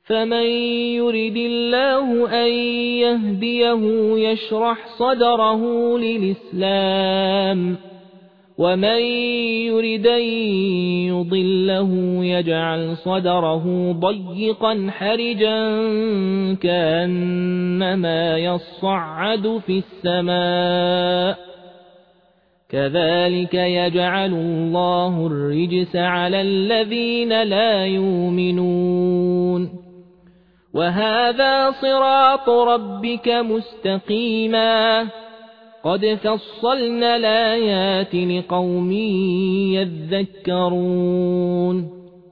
فمن يرد الله أن يهديه يشرح صدره للإسلام ومن يرد أن يضله يجعل صدره ضيقا حرجا كأنما يصعد في السماء كذلك يجعل الله الرجس على الذين لا يؤمنون وهذا صراط ربك مستقيما قد فصلنا الآيات لقوم يذكرون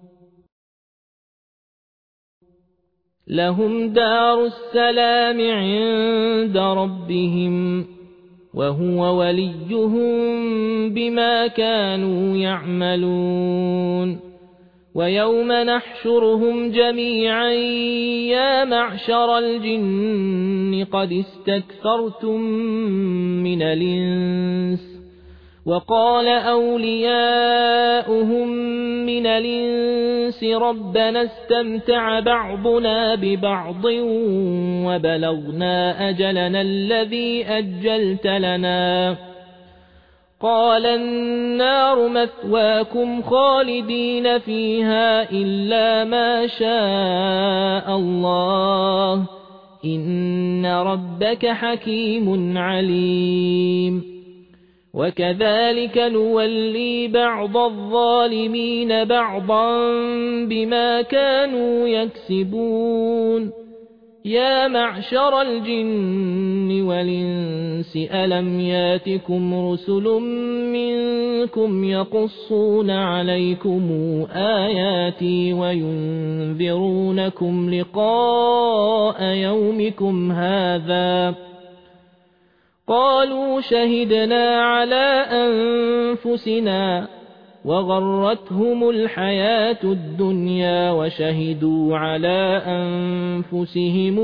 لهم دار السلام عند ربهم وهو وليهم بما كانوا يعملون ويوم نحشرهم جميعا يا معشر الجن قد استكثرتم من الإنس وقال أولياؤهم من الإنس ربنا استمتع بعضنا ببعض وبلغنا أجلنا الذي أجلت لنا قال النار مثواكم خالدين فيها إلا ما شاء الله إن ربك حكيم عليم وكذلك نولي بعض الظالمين بعضا بما كانوا يكسبون يا معشر الجن والإنس ألم ياتكم رسل منكم يقصون عليكم آياتي وينذرونكم لقاء يومكم هذا قالوا شهدنا على أنفسنا وغرتهم الحياة الدنيا وشهدوا على أنفسهم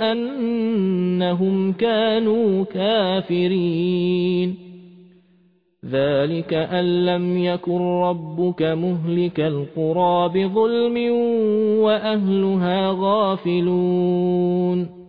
أنهم كانوا كافرين ذلك أن لم يكن ربك مهلك القرى بظلم وأهلها غافلون